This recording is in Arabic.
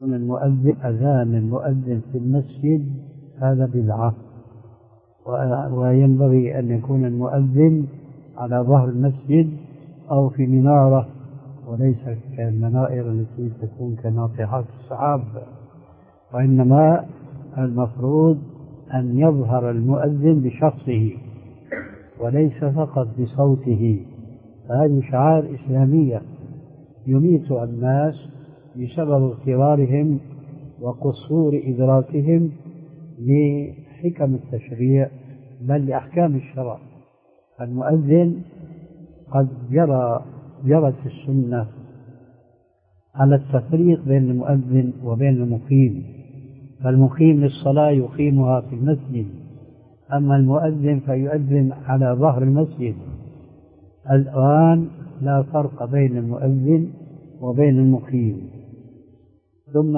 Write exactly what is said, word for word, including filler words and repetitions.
المؤذن أذان المؤذن في المسجد هذا بدعة، وينبغي أن يكون المؤذن على ظهر المسجد أو في منارة، وليس كالمنائر التي تكون كناطحات السحاب، وإنما المفروض أن يظهر المؤذن بشخصه وليس فقط بصوته. هذه شعائر إسلامية يميتها الناس بسبب اغترارهم وقصور إدراكهم لحكم التشريع بل لأحكام الشرع. المؤذن قد جرى جرت السنة على التفريق بين المؤذن وبين المقيم، فالمقيم للصلاة يقيمها في المسجد، أما المؤذن فيؤذن على ظهر المسجد. الآن لا فرق بين المؤذن وبين المقيم. ثم